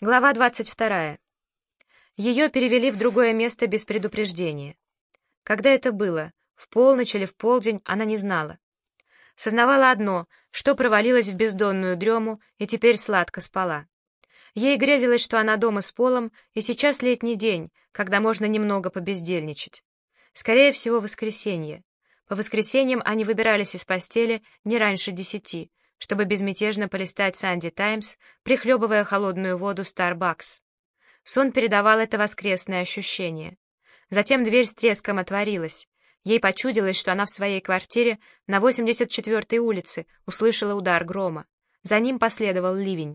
Глава 22. Ее перевели в другое место без предупреждения. Когда это было, в полночь или в полдень, она не знала. Сознавала одно, что провалилась в бездонную дрему и теперь сладко спала. Ей грезилось, что она дома с Полом, и сейчас летний день, когда можно немного побездельничать. Скорее всего, воскресенье. По воскресеньям они выбирались из постели не раньше 10, чтобы безмятежно полистать «Санди Таймс», прихлебывая холодную воду «Старбакс». Сон передавал это воскресное ощущение. Затем дверь с треском отворилась. Ей почудилось, что она в своей квартире на 84-й улице услышала удар грома. За ним последовал ливень.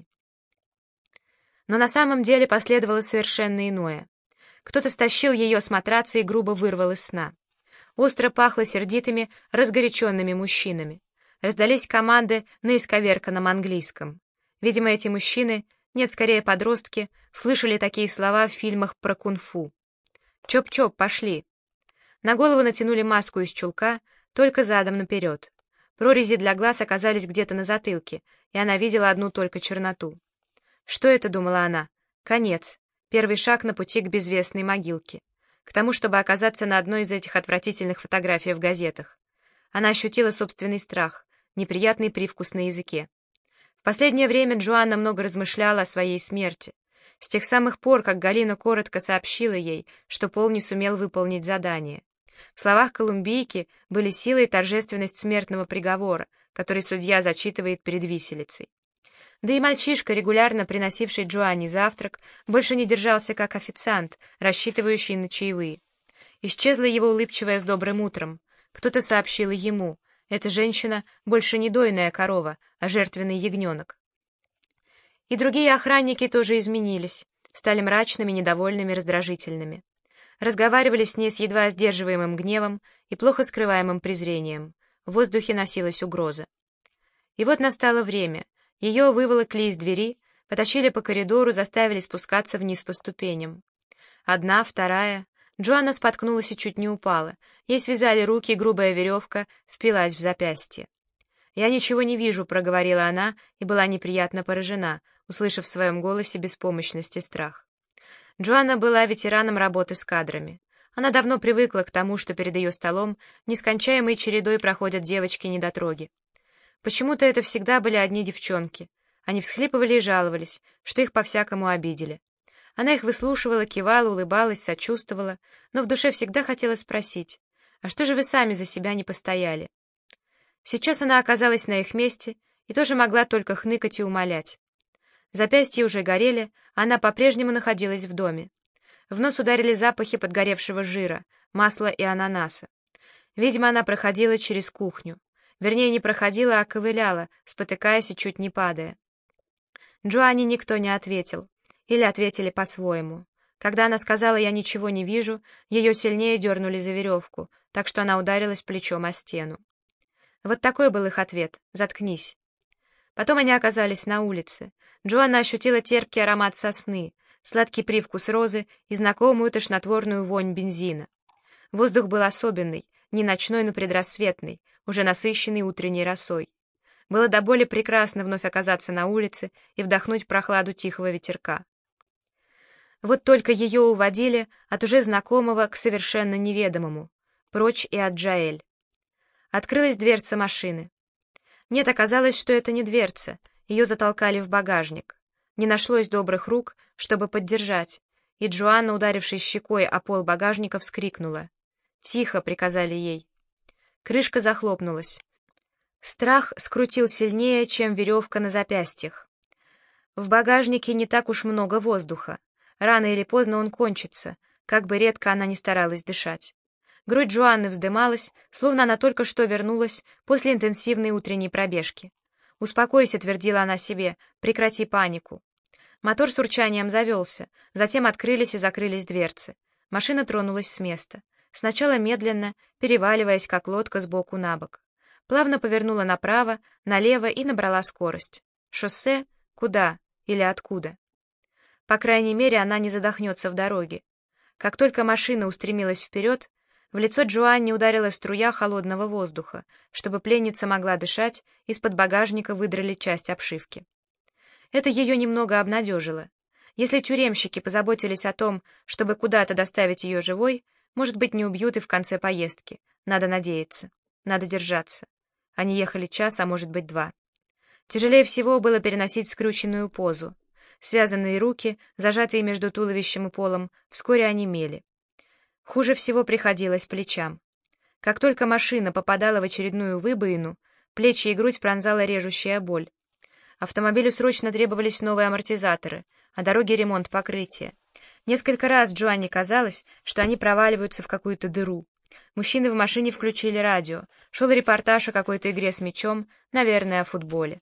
Но на самом деле последовало совершенно иное. Кто-то стащил ее с матраца и грубо вырвал из сна. Остро пахло сердитыми, разгоряченными мужчинами. Раздались команды на исковерканном английском. Видимо, эти мужчины, нет, скорее подростки, слышали такие слова в фильмах про кунг-фу. «Чоп-чоп, пошли!» На голову натянули маску из чулка, только задом наперед. Прорези для глаз оказались где-то на затылке, и она видела одну только черноту. «Что это?» — думала она. «Конец. Первый шаг на пути к безвестной могилке. К тому, чтобы оказаться на одной из этих отвратительных фотографий в газетах». Она ощутила собственный страх, неприятный привкус на языке. В последнее время Джоанна много размышляла о своей смерти. С тех самых пор, как Галина коротко сообщила ей, что Пол не сумел выполнить задание. В словах колумбийки были сила и торжественность смертного приговора, который судья зачитывает перед виселицей. Да и мальчишка, регулярно приносивший Джоанне завтрак, больше не держался как официант, рассчитывающий на чаевые. Исчезла его улыбчивая с добрым утром. Кто-то сообщил ему: эта женщина больше не дойная корова, а жертвенный ягненок. И другие охранники тоже изменились, стали мрачными, недовольными, раздражительными. Разговаривали с ней с едва сдерживаемым гневом и плохо скрываемым презрением. В воздухе носилась угроза. И вот настало время. Ее выволокли из двери, потащили по коридору, заставили спускаться вниз по ступеням. Одна, вторая. Джоанна споткнулась и чуть не упала. Ей связали руки, и грубая веревка впилась в запястье. «Я ничего не вижу», — проговорила она, и была неприятно поражена, услышав в своем голосе беспомощность и страх. Джоанна была ветераном работы с кадрами. Она давно привыкла к тому, что перед ее столом нескончаемой чередой проходят девочки-недотроги. Почему-то это всегда были одни девчонки. Они всхлипывали и жаловались, что их по-всякому обидели. Она их выслушивала, кивала, улыбалась, сочувствовала, но в душе всегда хотела спросить: «А что же вы сами за себя не постояли?» Сейчас она оказалась на их месте и тоже могла только хныкать и умолять. Запястья уже горели, а она по-прежнему находилась в доме. В нос ударили запахи подгоревшего жира, масла и ананаса. Видимо, она проходила через кухню. Вернее, не проходила, а ковыляла, спотыкаясь и чуть не падая. Джоанне никто не ответил. Или ответили по-своему. Когда она сказала «я ничего не вижу», ее сильнее дернули за веревку, так что она ударилась плечом о стену. Вот такой был их ответ: «Заткнись». Потом они оказались на улице. Джоанна ощутила терпкий аромат сосны, сладкий привкус розы и знакомую тошнотворную вонь бензина. Воздух был особенный, не ночной, но предрассветный, уже насыщенный утренней росой. Было до боли прекрасно вновь оказаться на улице и вдохнуть прохладу тихого ветерка. Вот только ее уводили от уже знакомого к совершенно неведомому, прочь и от Джаэль. Открылась дверца машины. Нет, оказалось, что это не дверца, ее затолкали в багажник. Не нашлось добрых рук, чтобы поддержать, и Джоанна, ударившись щекой о пол багажника, вскрикнула. «Тихо!» — приказали ей. Крышка захлопнулась. Страх скрутил сильнее, чем веревка на запястьях. В багажнике не так уж много воздуха. Рано или поздно он кончится, как бы редко она ни старалась дышать. Грудь Джоанны вздымалась, словно она только что вернулась после интенсивной утренней пробежки. «Успокойся», — твердила она себе, — «прекрати панику». Мотор с урчанием завелся, затем открылись и закрылись дверцы. Машина тронулась с места. Сначала медленно, переваливаясь, как лодка с боку на бок. Плавно повернула направо, налево и набрала скорость. Шоссе? Куда? Или откуда? По крайней мере, она не задохнется в дороге. Как только машина устремилась вперед, в лицо Джоанне ударила струя холодного воздуха. Чтобы пленница могла дышать, из-под багажника выдрали часть обшивки. Это ее немного обнадежило. Если тюремщики позаботились о том, чтобы куда-то доставить ее живой, может быть, не убьют и в конце поездки. Надо надеяться. Надо держаться. Они ехали час, а может быть, 2. Тяжелее всего было переносить скрюченную позу. Связанные руки, зажатые между туловищем и полом, вскоре онемели. Хуже всего приходилось плечам. Как только машина попадала в очередную выбоину, плечи и грудь пронзала режущая боль. Автомобилю срочно требовались новые амортизаторы, а дороге ремонт покрытия. Несколько раз Джоанне казалось, что они проваливаются в какую-то дыру. Мужчины в машине включили радио. Шел репортаж о какой-то игре с мячом, наверное, о футболе.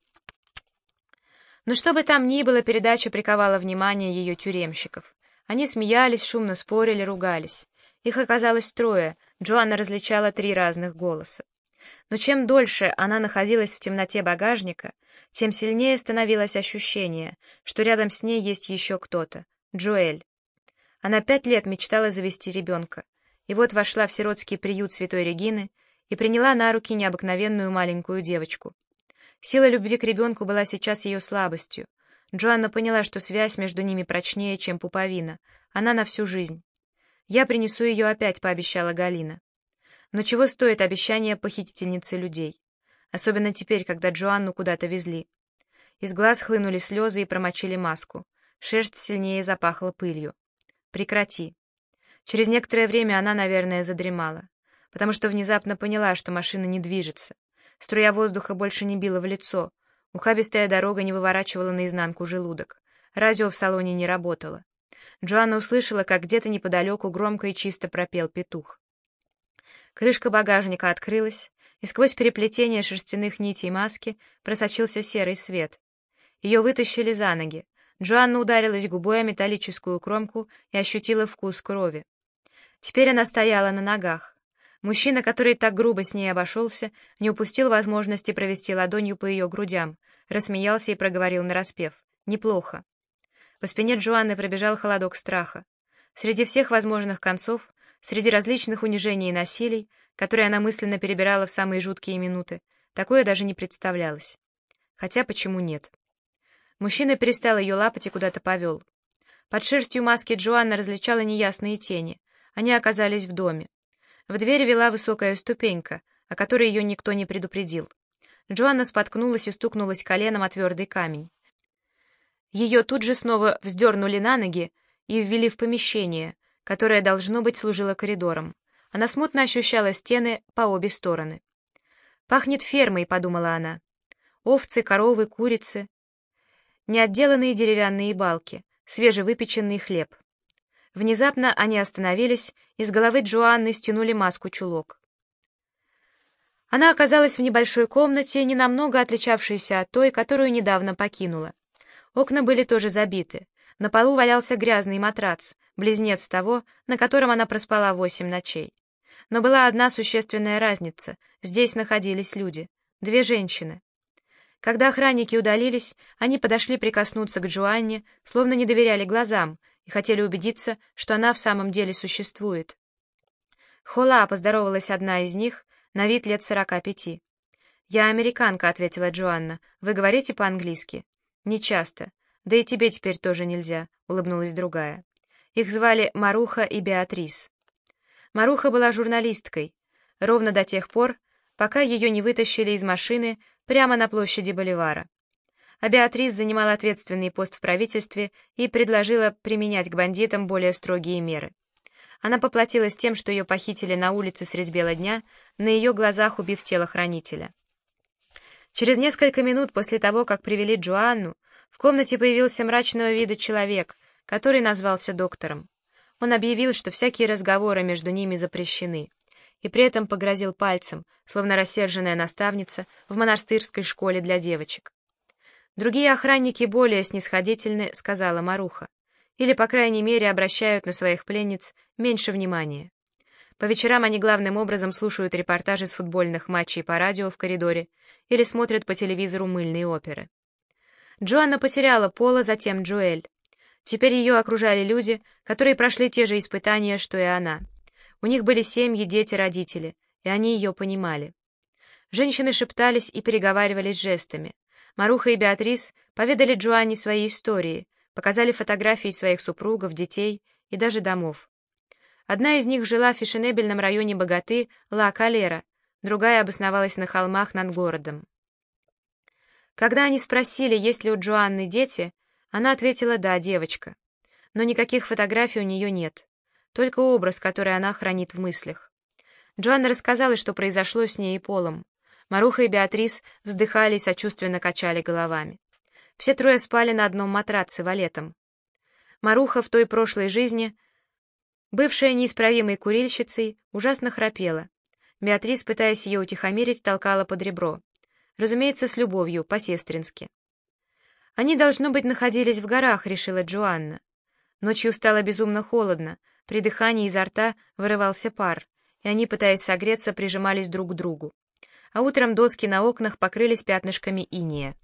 Но что бы там ни было, передача приковала внимание ее тюремщиков. Они смеялись, шумно спорили, ругались. Их оказалось 3, Джоанна различала 3 разных голоса. Но чем дольше она находилась в темноте багажника, тем сильнее становилось ощущение, что рядом с ней есть еще кто-то — Джоэль. Она 5 лет мечтала завести ребенка, и вот вошла в сиротский приют Святой Регины и приняла на руки необыкновенную маленькую девочку. Сила любви к ребенку была сейчас ее слабостью. Джоанна поняла, что связь между ними прочнее, чем пуповина. Она на всю жизнь. «Я принесу ее опять», — пообещала Галина. Но чего стоит обещание похитительницы людей? Особенно теперь, когда Джоанну куда-то везли. Из глаз хлынули слезы и промочили маску. Шерсть сильнее запахла пылью. «Прекрати». Через некоторое время она, наверное, задремала, потому что внезапно поняла, что машина не движется. Струя воздуха больше не била в лицо. Ухабистая дорога не выворачивала наизнанку желудок. Радио в салоне не работало. Джоанна услышала, как где-то неподалеку громко и чисто пропел петух. Крышка багажника открылась, и сквозь переплетение шерстяных нитей маски просочился серый свет. Ее вытащили за ноги. Джоанна ударилась губой о металлическую кромку и ощутила вкус крови. Теперь она стояла на ногах. Мужчина, который так грубо с ней обошелся, не упустил возможности провести ладонью по ее грудям, рассмеялся и проговорил нараспев: «Неплохо». По спине Джоанны пробежал холодок страха. Среди всех возможных концов, среди различных унижений и насилий, которые она мысленно перебирала в самые жуткие минуты, такое даже не представлялось. Хотя почему нет? Мужчина перестал ее лапать и куда-то повел. Под шерстью маски Джоанна различала неясные тени. Они оказались в доме. В дверь вела высокая ступенька, о которой ее никто не предупредил. Джоанна споткнулась и стукнулась коленом о твердый камень. Ее тут же снова вздернули на ноги и ввели в помещение, которое, должно быть, служило коридором. Она смутно ощущала стены по обе стороны. «Пахнет фермой», — подумала она. «Овцы, коровы, курицы, неотделанные деревянные балки, свежевыпеченный хлеб». Внезапно они остановились, и с головы Джоанны стянули маску-чулок. Она оказалась в небольшой комнате, ненамного отличавшейся от той, которую недавно покинула. Окна были тоже забиты. На полу валялся грязный матрац, близнец того, на котором она проспала 8 ночей. Но была одна существенная разница. Здесь находились люди. 2 женщины. Когда охранники удалились, они подошли прикоснуться к Джоанне, словно не доверяли глазам, и хотели убедиться, что она в самом деле существует. «Хола», — поздоровалась одна из них, на вид лет 45. «Я американка», — ответила Джоанна. «Вы говорите по-английски?» «Не часто. Да и тебе теперь тоже нельзя», — улыбнулась другая. Их звали Маруха и Беатрис. Маруха была журналисткой, ровно до тех пор, пока ее не вытащили из машины прямо на площади Боливара. А Беатрис занимала ответственный пост в правительстве и предложила применять к бандитам более строгие меры. Она поплатилась тем, что ее похитили на улице средь бела дня, на ее глазах убив телохранителя. Через несколько минут после того, как привели Джоанну, в комнате появился мрачного вида человек, который назвался доктором. Он объявил, что всякие разговоры между ними запрещены, и при этом погрозил пальцем, словно рассерженная наставница в монастырской школе для девочек. «Другие охранники более снисходительны», — сказала Маруха, или, по крайней мере, обращают на своих пленниц меньше внимания. По вечерам они главным образом слушают репортажи с футбольных матчей по радио в коридоре или смотрят по телевизору мыльные оперы. Джоанна потеряла Пола, затем Джоэль. Теперь ее окружали люди, которые прошли те же испытания, что и она. У них были семьи, дети, родители, и они ее понимали. Женщины шептались и переговаривались жестами. Маруха и Беатрис поведали Джоанне свои истории, Показали фотографии своих супругов, детей и даже домов. Одна из них жила в фешенебельном районе богаты Ла-Калера, другая обосновалась на холмах над городом. Когда они спросили, есть ли у Джоанны дети, она ответила «да, девочка». Но никаких фотографий у нее нет, только образ, который она хранит в мыслях. Джоанна рассказала, что произошло с ней и Полом. Маруха и Беатрис вздыхали и сочувственно качали головами. Все трое спали на одном матраце валетом. Маруха в той прошлой жизни, бывшая неисправимой курильщицей, ужасно храпела. Беатрис, пытаясь ее утихомирить, толкала под ребро. Разумеется, с любовью, по-сестрински. Они, должно быть, находились в горах, решила Джоанна. Ночью стало безумно холодно, при дыхании изо рта вырывался пар, и они, пытаясь согреться, прижимались друг к другу. А утром доски на окнах покрылись пятнышками инея.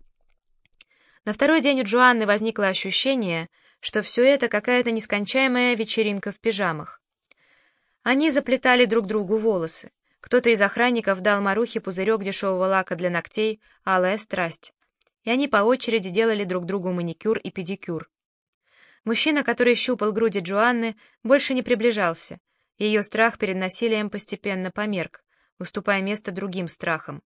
На второй день у Джоанны возникло ощущение, что все это какая-то нескончаемая вечеринка в пижамах. Они заплетали друг другу волосы. Кто-то из охранников дал Марухе пузырек дешевого лака для ногтей «Алая страсть», и они по очереди делали друг другу маникюр и педикюр. Мужчина, который щупал груди Джоанны, больше не приближался, и ее страх перед насилием постепенно померк, уступая место другим страхам.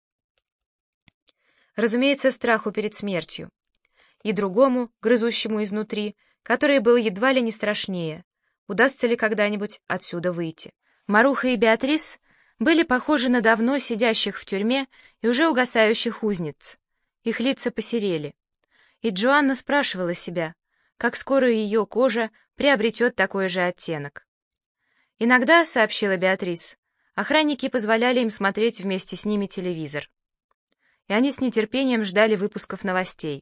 Разумеется, страху перед смертью. И другому, грызущему изнутри, который был едва ли не страшнее. Удастся ли когда-нибудь отсюда выйти? Маруха и Беатрис были похожи на давно сидящих в тюрьме и уже угасающих узниц. Их лица посерели. И Джоанна спрашивала себя, как скоро ее кожа приобретет такой же оттенок. Иногда, сообщила Беатрис, охранники позволяли им смотреть вместе с ними телевизор. И они с нетерпением ждали выпусков новостей.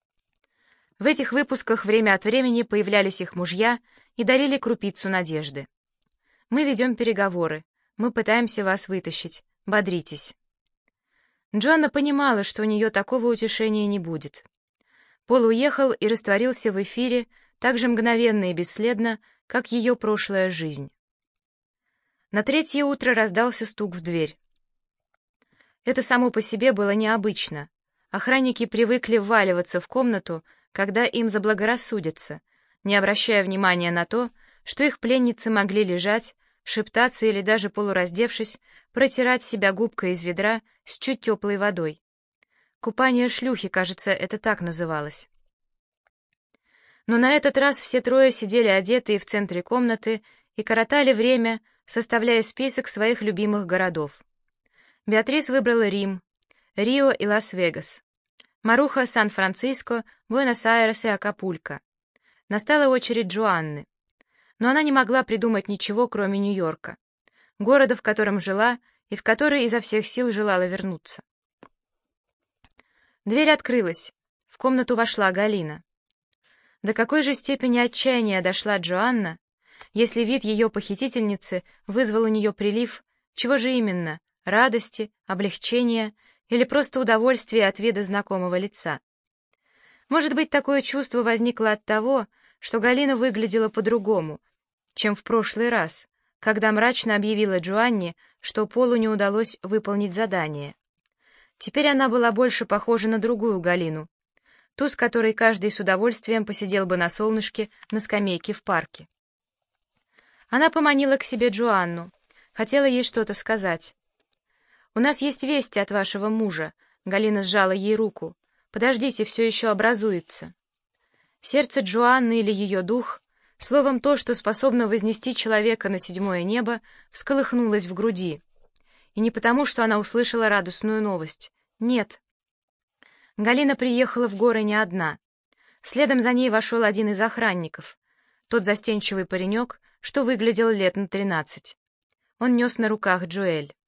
В этих выпусках время от времени появлялись их мужья и дарили крупицу надежды. «Мы ведем переговоры, мы пытаемся вас вытащить, бодритесь». Джоанна понимала, что у нее такого утешения не будет. Пол уехал и растворился в эфире так же мгновенно и бесследно, как ее прошлая жизнь. На третье утро раздался стук в дверь. Это само по себе было необычно. Охранники привыкли вваливаться в комнату, когда им заблагорассудится, не обращая внимания на то, что их пленницы могли лежать, шептаться или даже полураздевшись, протирать себя губкой из ведра с чуть теплой водой. Купание шлюхи, кажется, это так называлось. Но на этот раз все трое сидели одетые в центре комнаты и коротали время, составляя список своих любимых городов. Беатрис выбрала Рим, Рио и Лас-Вегас. Маруха — Сан-Франциско, Буэнос-Айрес и Акапулько. Настала очередь Джоанны. Но она не могла придумать ничего, кроме Нью-Йорка, города, в котором жила и в который изо всех сил желала вернуться. Дверь открылась. В комнату вошла Галина. До какой же степени отчаяния дошла Джоанна, если вид ее похитительницы вызвал у нее прилив, чего же именно, радости, облегчения или просто удовольствия от вида знакомого лица. Может быть, такое чувство возникло от того, что Галина выглядела по-другому, чем в прошлый раз, когда мрачно объявила Джоанне, что Полу не удалось выполнить задание. Теперь она была больше похожа на другую Галину, ту, с которой каждый с удовольствием посидел бы на солнышке на скамейке в парке. Она поманила к себе Джоанну, хотела ей что-то сказать. «У нас есть вести от вашего мужа», — Галина сжала ей руку. «Подождите, все еще образуется». Сердце Джоанны или ее дух, словом, то, что способно вознести человека на седьмое небо, всколыхнулось в груди. И не потому, что она услышала радостную новость. Нет. Галина приехала в горы не одна. Следом за ней вошел один из охранников, тот застенчивый паренек, что выглядел лет на 13. Он нес на руках Джоэль.